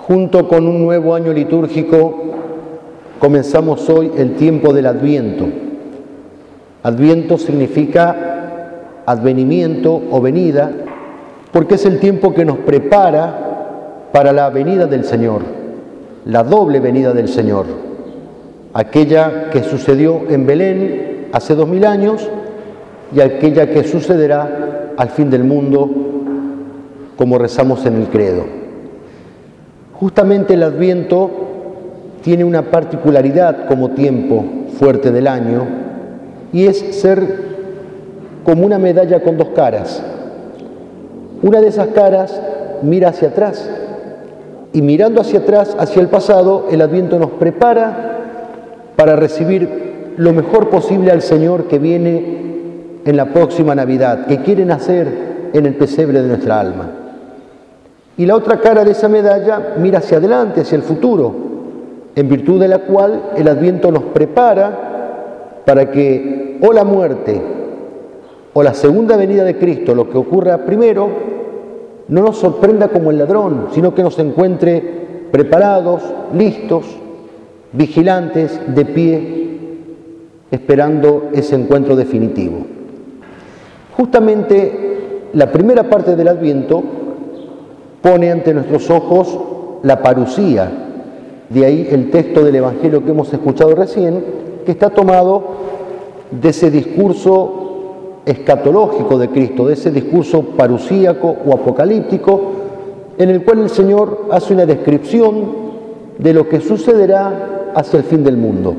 Junto con un nuevo año litúrgico, comenzamos hoy el tiempo del Adviento. Adviento significa advenimiento o venida, porque es el tiempo que nos prepara para la venida del Señor, la doble venida del Señor, aquella que sucedió en Belén hace 2000 años y aquella que sucederá al fin del mundo, como rezamos en el credo. Justamente el Adviento tiene una particularidad como tiempo fuerte del año, y es ser como una medalla con dos caras. Una de esas caras mira hacia atrás, y mirando hacia atrás, hacia el pasado, el Adviento nos prepara para recibir lo mejor posible al Señor que viene en la próxima Navidad, que quiere nacer en el pesebre de nuestra alma. Y la otra cara de esa medalla mira hacia adelante, hacia el futuro, en virtud de la cual el Adviento nos prepara para que o la muerte o la segunda venida de Cristo, lo que ocurra primero, no nos sorprenda como el ladrón, sino que nos encuentre preparados, listos, vigilantes, de pie, esperando ese encuentro definitivo. Justamente la primera parte del Adviento pone ante nuestros ojos la parusía, de ahí el texto del Evangelio que hemos escuchado recién, que está tomado de ese discurso escatológico de Cristo, de ese discurso parusíaco o apocalíptico, en el cual el Señor hace una descripción de lo que sucederá hacia el fin del mundo.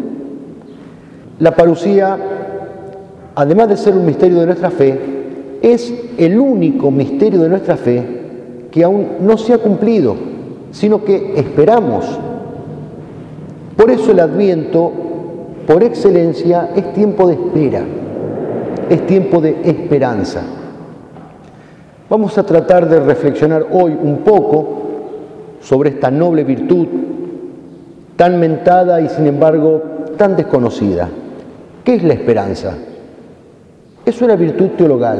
La parusía, además de ser un misterio de nuestra fe, es el único misterio de nuestra fe que aún no se ha cumplido, sino que esperamos. Por eso el Adviento, por excelencia, es tiempo de espera, es tiempo de esperanza. Vamos a tratar de reflexionar hoy un poco sobre esta noble virtud, tan mentada y sin embargo tan desconocida. ¿Qué es la esperanza? Es una virtud teologal,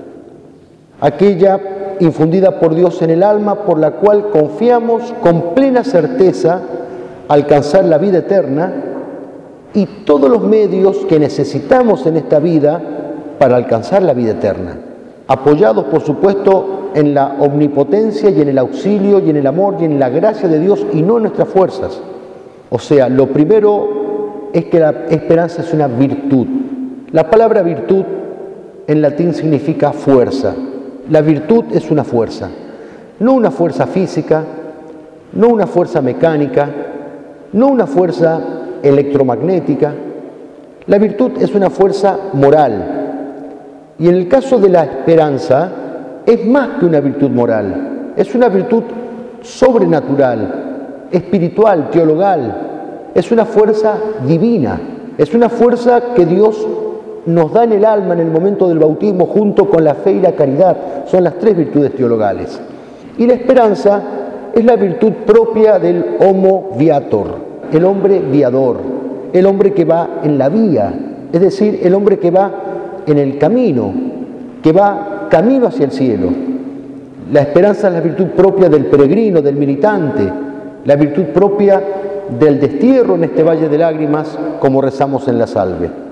aquella infundida por Dios en el alma, por la cual confiamos con plena certeza alcanzar la vida eterna y todos los medios que necesitamos en esta vida para alcanzar la vida eterna, apoyados por supuesto en la omnipotencia y en el auxilio y en el amor y en la gracia de Dios y no en nuestras fuerzas. O sea, lo primero es que la esperanza es una virtud. La palabra virtud en latín significa fuerza. La virtud es una fuerza, no una fuerza física, no una fuerza mecánica, no una fuerza electromagnética. La virtud es una fuerza moral. Y en el caso de la esperanza, es más que una virtud moral, es una virtud sobrenatural, espiritual, teologal, es una fuerza divina, es una fuerza que Dios nos da en el alma en el momento del bautismo junto con la fe y la caridad. Son las tres virtudes teologales. Y la esperanza es la virtud propia del homo viator, el hombre viador, el hombre que va en la vía, es decir, el hombre que va en el camino, que va camino hacia el cielo. La esperanza es la virtud propia del peregrino, del militante, la virtud propia del destierro en este valle de lágrimas, como rezamos en la salve.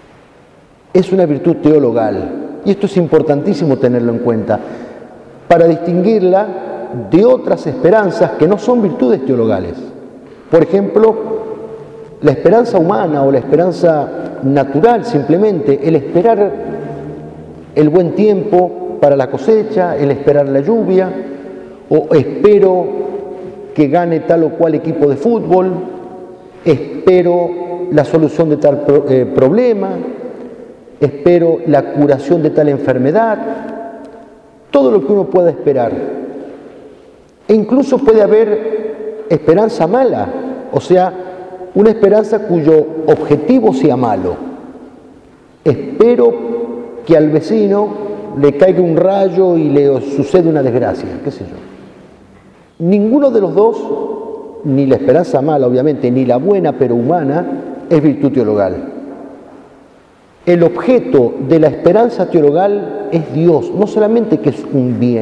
Es una virtud teologal, y esto es importantísimo tenerlo en cuenta, para distinguirla de otras esperanzas que no son virtudes teologales. Por ejemplo, la esperanza humana o la esperanza natural, simplemente, el esperar el buen tiempo para la cosecha, el esperar la lluvia, o espero que gane tal o cual equipo de fútbol, espero la solución de tal problema, espero la curación de tal enfermedad, todo lo que uno pueda esperar. E incluso puede haber esperanza mala, o sea, una esperanza cuyo objetivo sea malo. Espero que al vecino le caiga un rayo y le suceda una desgracia, qué sé yo. Ninguno de los dos, ni la esperanza mala obviamente, ni la buena pero humana, es virtud teologal. El objeto de la esperanza teologal es Dios, no solamente que es un bien,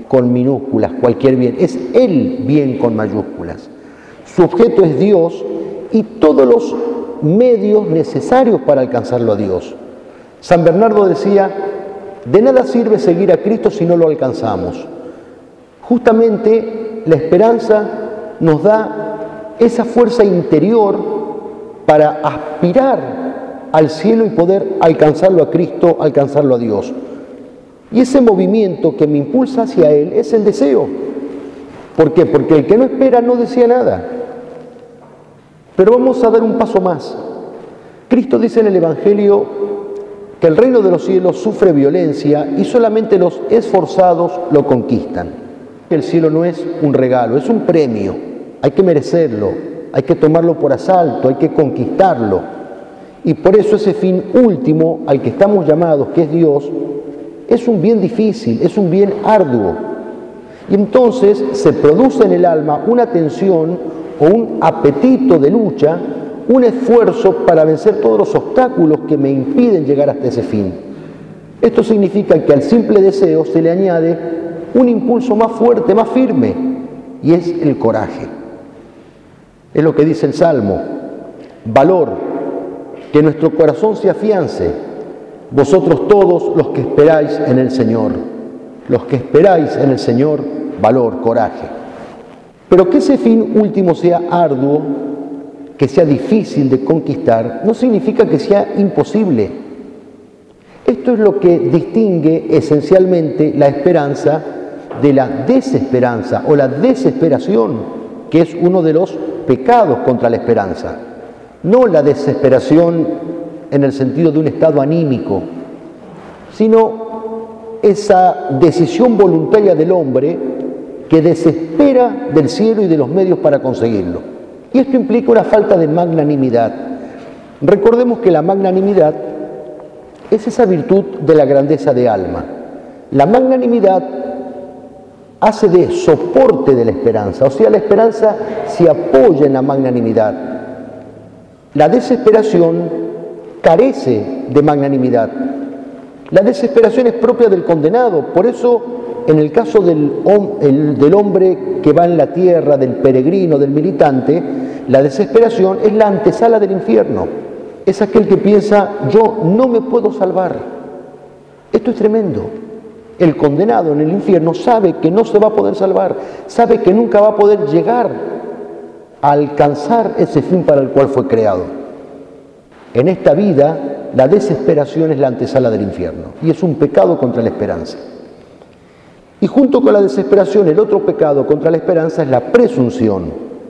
con minúsculas, cualquier bien, es el bien con mayúsculas. Su objeto es Dios y todos los medios necesarios para alcanzarlo a Dios. San Bernardo decía, de nada sirve seguir a Cristo si no lo alcanzamos. Justamente la esperanza nos da esa fuerza interior para aspirar al cielo y poder alcanzarlo a Cristo, alcanzarlo a Dios. Y ese movimiento que me impulsa hacia Él es el deseo. ¿Por qué? Porque el que no espera no desea nada. Pero vamos a dar un paso más. Cristo dice en el Evangelio que el reino de los cielos sufre violencia y solamente los esforzados lo conquistan. El cielo no es un regalo, es un premio. Hay que merecerlo, hay que tomarlo por asalto, hay que conquistarlo. Y por eso ese fin último al que estamos llamados, que es Dios, es un bien difícil, es un bien arduo. Y entonces se produce en el alma una tensión o un apetito de lucha, un esfuerzo para vencer todos los obstáculos que me impiden llegar hasta ese fin. Esto significa que al simple deseo se le añade un impulso más fuerte, más firme, y es el coraje. Es lo que dice el Salmo: valor, que nuestro corazón se afiance, vosotros todos los que esperáis en el Señor. Los que esperáis en el Señor, valor, coraje. Pero que ese fin último sea arduo, que sea difícil de conquistar, no significa que sea imposible. Esto es lo que distingue esencialmente la esperanza de la desesperanza o la desesperación, que es uno de los pecados contra la esperanza. No la desesperación en el sentido de un estado anímico, sino esa decisión voluntaria del hombre que desespera del cielo y de los medios para conseguirlo. Y esto implica una falta de magnanimidad. Recordemos que la magnanimidad es esa virtud de la grandeza de alma. La magnanimidad hace de soporte de la esperanza, o sea, la esperanza se apoya en la magnanimidad. La desesperación carece de magnanimidad. La desesperación es propia del condenado, por eso en el caso del hombre que va en la tierra, del peregrino, del militante, la desesperación es la antesala del infierno. Es aquel que piensa, yo no me puedo salvar. Esto es tremendo. El condenado en el infierno sabe que no se va a poder salvar, sabe que nunca va a poder llegar a alcanzar ese fin para el cual fue creado. En esta vida, la desesperación es la antesala del infierno y es un pecado contra la esperanza. Y junto con la desesperación, el otro pecado contra la esperanza es la presunción.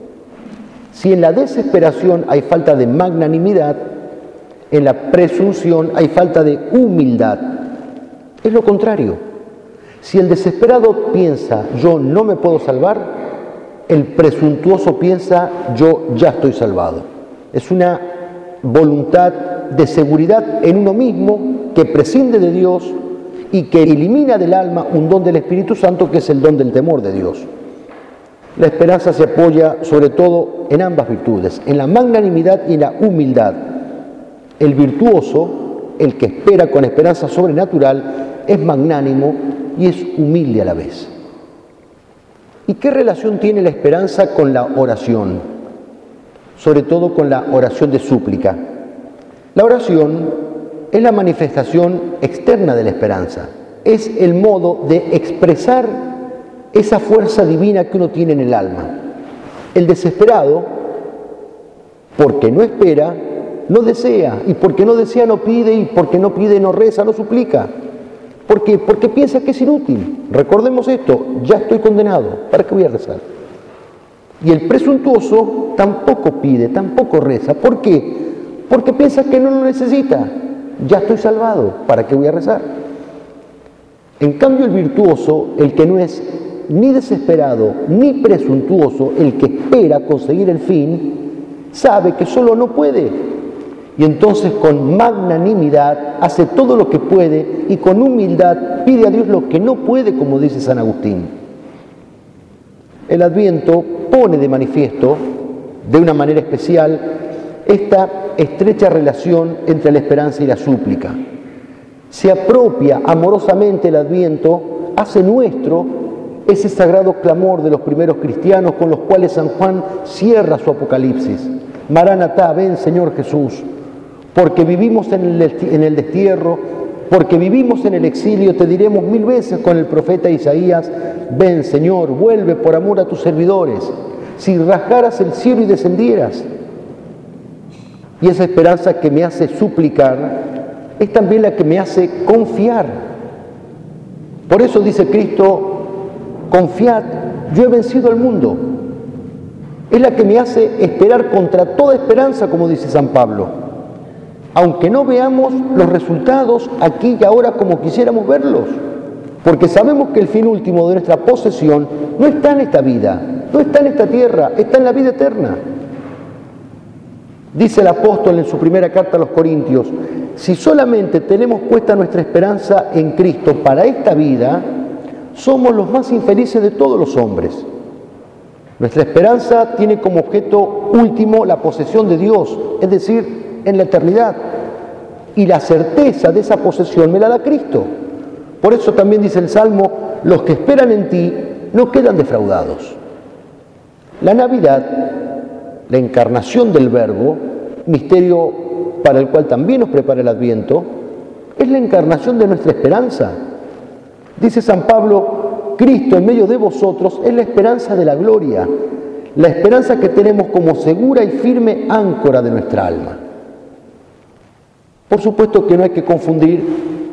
Si en la desesperación hay falta de magnanimidad, en la presunción hay falta de humildad. Es lo contrario. Si el desesperado piensa, yo no me puedo salvar, el presuntuoso piensa, yo ya estoy salvado. Es una voluntad de seguridad en uno mismo que prescinde de Dios y que elimina del alma un don del Espíritu Santo, que es el don del temor de Dios. La esperanza se apoya sobre todo en ambas virtudes, en la magnanimidad y en la humildad. El virtuoso, el que espera con esperanza sobrenatural, es magnánimo y es humilde a la vez. ¿Y qué relación tiene la esperanza con la oración? Sobre todo con la oración de súplica. La oración es la manifestación externa de la esperanza, es el modo de expresar esa fuerza divina que uno tiene en el alma. El desesperado, porque no espera, no desea, y porque no desea no pide, y porque no pide no reza, no suplica. ¿Por qué? Porque piensa que es inútil. Recordemos esto, ya estoy condenado, ¿para qué voy a rezar? Y el presuntuoso tampoco pide, tampoco reza. ¿Por qué? Porque piensa que no lo necesita. Ya estoy salvado, ¿para qué voy a rezar? En cambio el virtuoso, el que no es ni desesperado ni presuntuoso, el que espera conseguir el fin, sabe que solo no puede. Y entonces con magnanimidad hace todo lo que puede y con humildad pide a Dios lo que no puede, como dice San Agustín. El Adviento pone de manifiesto, de una manera especial, esta estrecha relación entre la esperanza y la súplica. Se apropia amorosamente el Adviento, hace nuestro ese sagrado clamor de los primeros cristianos con los cuales San Juan cierra su Apocalipsis. Maranatá, ven Señor Jesús, porque vivimos en el destierro, porque vivimos en el exilio, te diremos 1000 veces con el profeta Isaías, ven Señor, vuelve por amor a tus servidores, si rasgaras el cielo y descendieras. Y esa esperanza que me hace suplicar es también la que me hace confiar. Por eso dice Cristo, confiad, yo he vencido al mundo. Es la que me hace esperar contra toda esperanza, como dice San Pablo. Aunque no veamos los resultados aquí y ahora como quisiéramos verlos. Porque sabemos que el fin último de nuestra posesión no está en esta vida, no está en esta tierra, está en la vida eterna. Dice el apóstol en su primera carta a los Corintios, si solamente tenemos puesta nuestra esperanza en Cristo para esta vida, somos los más infelices de todos los hombres. Nuestra esperanza tiene como objeto último la posesión de Dios, es decir, en la eternidad. Y la certeza de esa posesión me la da Cristo. Por eso también dice el Salmo, los que esperan en ti no quedan defraudados. La Navidad, la encarnación del Verbo, misterio para el cual también nos prepara el Adviento, es la encarnación de nuestra esperanza. Dice San Pablo, Cristo en medio de vosotros es la esperanza de la gloria, la esperanza que tenemos como segura y firme áncora de nuestra alma. Por supuesto que no hay que confundir,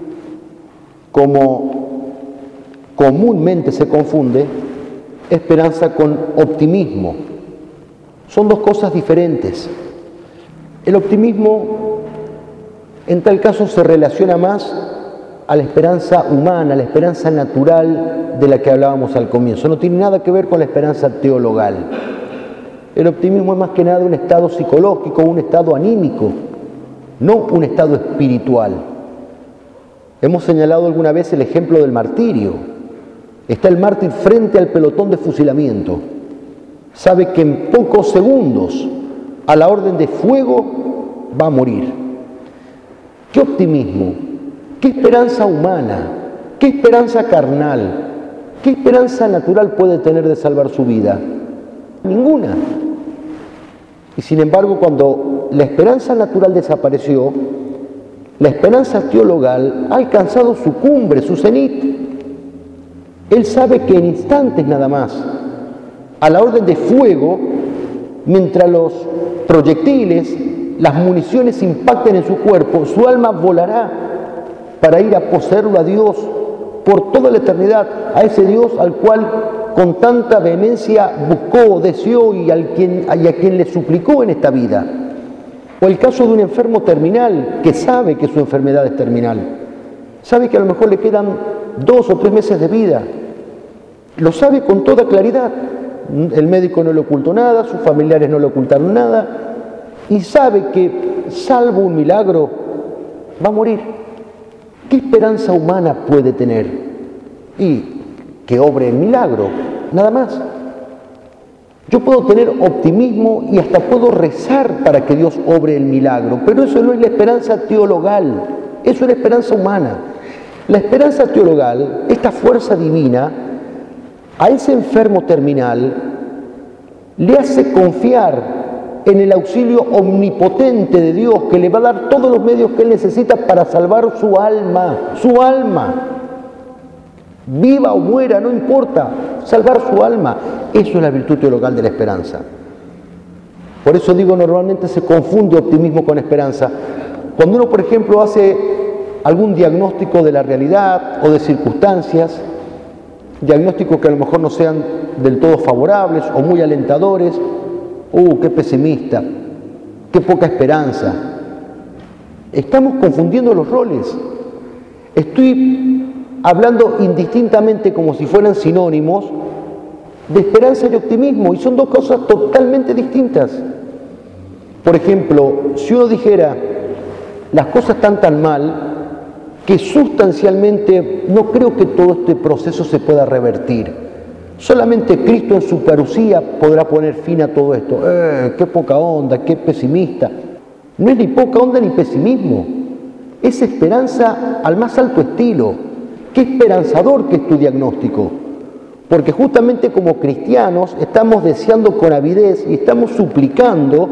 como comúnmente se confunde, esperanza con optimismo. Son dos cosas diferentes. El optimismo, en tal caso, se relaciona más a la esperanza humana, a la esperanza natural de la que hablábamos al comienzo. No tiene nada que ver con la esperanza teologal. El optimismo es más que nada un estado psicológico, un estado anímico, no un estado espiritual. Hemos señalado alguna vez el ejemplo del martirio. Está el mártir frente al pelotón de fusilamiento. Sabe que en pocos segundos, a la orden de fuego, va a morir. ¿Qué optimismo? ¿Qué esperanza humana? ¿Qué esperanza carnal? ¿Qué esperanza natural puede tener de salvar su vida? Ninguna. Y sin embargo, cuando la esperanza natural desapareció, la esperanza teologal ha alcanzado su cumbre, su cenit. Él sabe que en instantes nada más, a la orden de fuego, mientras los proyectiles, las municiones impacten en su cuerpo, su alma volará para ir a poseerlo a Dios por toda la eternidad, a ese Dios al cual con tanta vehemencia buscó, deseó y a quien le suplicó en esta vida. O el caso de un enfermo terminal que sabe que su enfermedad es terminal, sabe que a lo mejor le quedan 2 o 3 meses de vida, lo sabe con toda claridad. El médico no le ocultó nada, sus familiares no le ocultaron nada, y sabe que, salvo un milagro, va a morir. ¿Qué esperanza humana puede tener? Y que obre el milagro, nada más. Yo puedo tener optimismo y hasta puedo rezar para que Dios obre el milagro, pero eso no es la esperanza teologal, eso es la esperanza humana. La esperanza teologal, esta fuerza divina, a ese enfermo terminal le hace confiar en el auxilio omnipotente de Dios, que le va a dar todos los medios que él necesita para salvar su alma. Viva o muera, no importa, salvar su alma. Eso es la virtud teologal de la esperanza. Por eso digo, normalmente se confunde optimismo con esperanza. Cuando uno, por ejemplo, hace algún diagnóstico de la realidad o de circunstancias, diagnósticos que a lo mejor no sean del todo favorables o muy alentadores, qué pesimista, qué poca esperanza. Estamos confundiendo los roles. Estoy hablando indistintamente, como si fueran sinónimos, de esperanza y optimismo, y son dos cosas totalmente distintas. Por ejemplo, si uno dijera, las cosas están tan mal que sustancialmente no creo que todo este proceso se pueda revertir. Solamente Cristo en su parucía podrá poner fin a todo esto. ¡Qué poca onda, qué pesimista! No es ni poca onda ni pesimismo, es esperanza al más alto estilo. ¡Qué esperanzador que es tu diagnóstico! Porque justamente como cristianos estamos deseando con avidez y estamos suplicando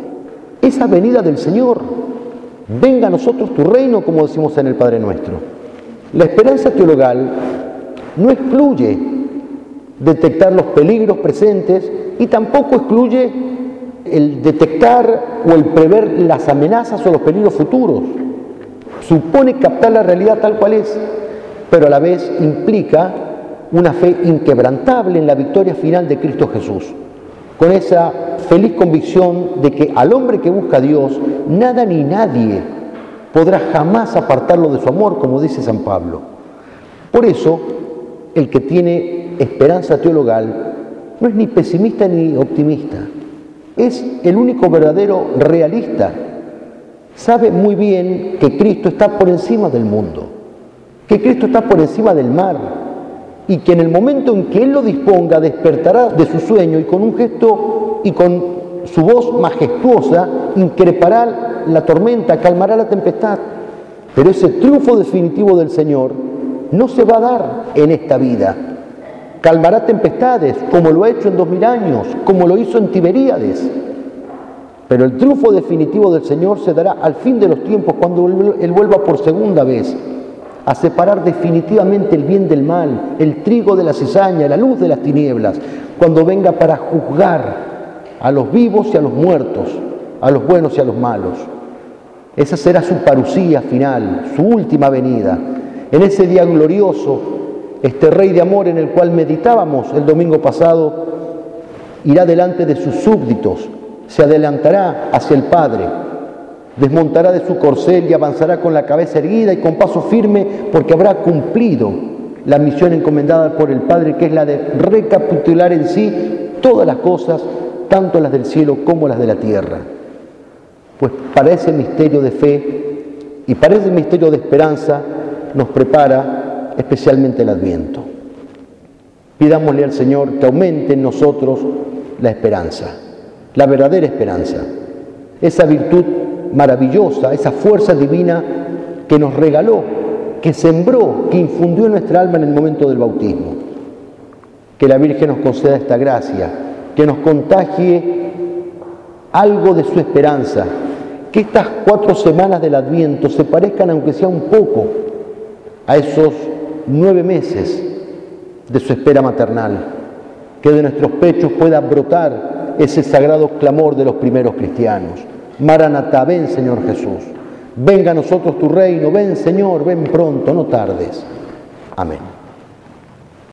esa venida del Señor. Venga a nosotros tu reino, como decimos en el Padre Nuestro. La esperanza teologal no excluye detectar los peligros presentes y tampoco excluye el detectar o el prever las amenazas o los peligros futuros. Supone captar la realidad tal cual es, pero a la vez implica una fe inquebrantable en la victoria final de Cristo Jesús, con esa feliz convicción de que al hombre que busca a Dios, nada ni nadie podrá jamás apartarlo de su amor, como dice San Pablo. Por eso, el que tiene esperanza teologal no es ni pesimista ni optimista, es el único verdadero realista. Sabe muy bien que Cristo está por encima del mundo, que Cristo está por encima del mar, y que en el momento en que Él lo disponga despertará de su sueño y con un gesto y con su voz majestuosa increpará la tormenta, calmará la tempestad. Pero ese triunfo definitivo del Señor no se va a dar en esta vida. Calmará tempestades como lo ha hecho en 2000 años, como lo hizo en Tiberíades. Pero el triunfo definitivo del Señor se dará al fin de los tiempos, cuando Él vuelva por segunda vez a separar definitivamente el bien del mal, el trigo de la cizaña, la luz de las tinieblas, cuando venga para juzgar a los vivos y a los muertos, a los buenos y a los malos. Esa será su parusía final, su última venida. En ese día glorioso, este Rey de amor en el cual meditábamos el domingo pasado, irá delante de sus súbditos, se adelantará hacia el Padre, desmontará de su corcel y avanzará con la cabeza erguida y con paso firme, porque habrá cumplido la misión encomendada por el Padre, que es la de recapitular en sí todas las cosas, tanto las del cielo como las de la tierra. Pues para ese misterio de fe y para ese misterio de esperanza nos prepara especialmente el Adviento. Pidámosle al Señor que aumente en nosotros la esperanza, la verdadera esperanza, esa virtud maravillosa, esa fuerza divina que nos regaló, que sembró, que infundió en nuestra alma en el momento del bautismo. Que la Virgen nos conceda esta gracia, que nos contagie algo de su esperanza, que estas 4 semanas del Adviento se parezcan, aunque sea un poco, a esos 9 meses de su espera maternal, que de nuestros pechos pueda brotar ese sagrado clamor de los primeros cristianos. Maranatá, ven Señor Jesús, venga a nosotros tu reino, ven Señor, ven pronto, no tardes. Amén.